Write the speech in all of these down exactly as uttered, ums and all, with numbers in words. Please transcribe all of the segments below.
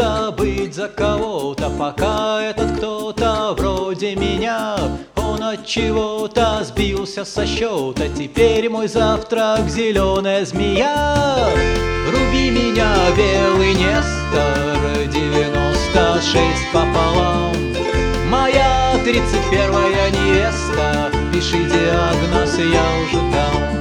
хочется быть за кого-то, пока этот кто-то вроде меня. Он от чего-то сбился со счета, теперь мой завтрак зеленая змея. Руби меня, белый Нестор, девяносто шесть пополам. Моя тридцать первая невеста, пиши диагноз, я уже там.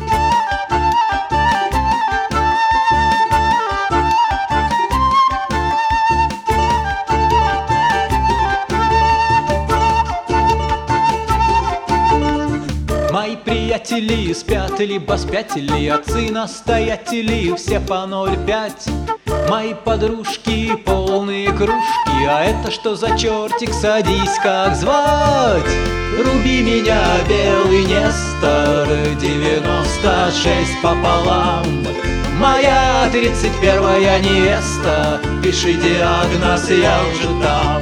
Мои приятели спят, либо спятили, отцы-настоятели все по ноль пять. Мои подружки полные кружки, а это что за чертик, садись, как звать? Руби меня, белый Нестор, девяносто шесть пополам. Моя тридцать первая невеста, пиши диагноз, я уже там.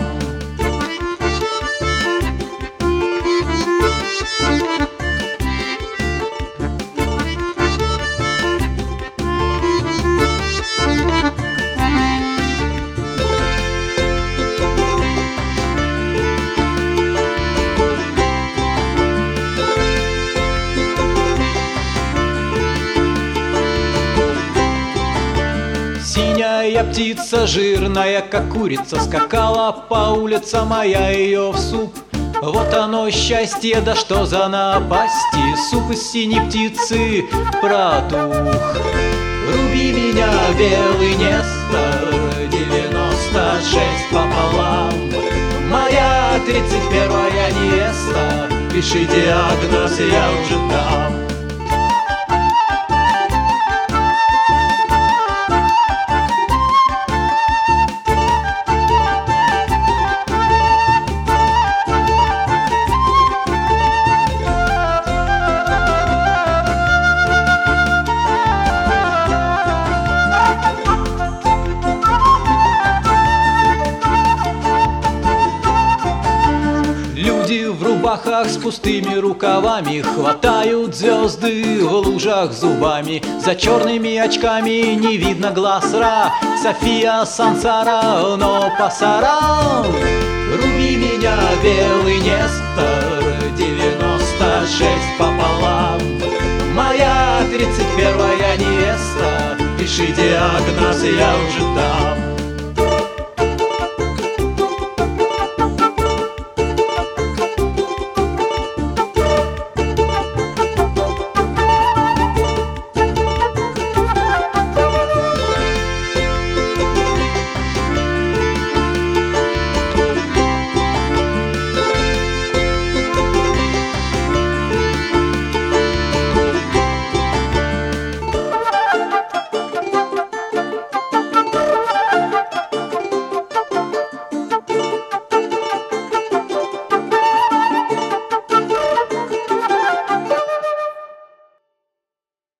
Синяя птица, жирная, как курица, скакала по улицам, а я ее в суп. Вот оно счастье, да что за напасти, суп из синей птицы протух. Руби меня, белый Нестор, девяносто шесть пополам. Моя тридцать первая невеста, пиши диагноз, я уже там. В рубахах с пустыми рукавами хватают звезды в лужах зубами. За черными очками не видно глаз Ра, София Сансара, но пасаран. Руби меня, белый Нестор, девяносто шесть пополам. Моя тридцать первая невеста, пиши диагноз, я уже там.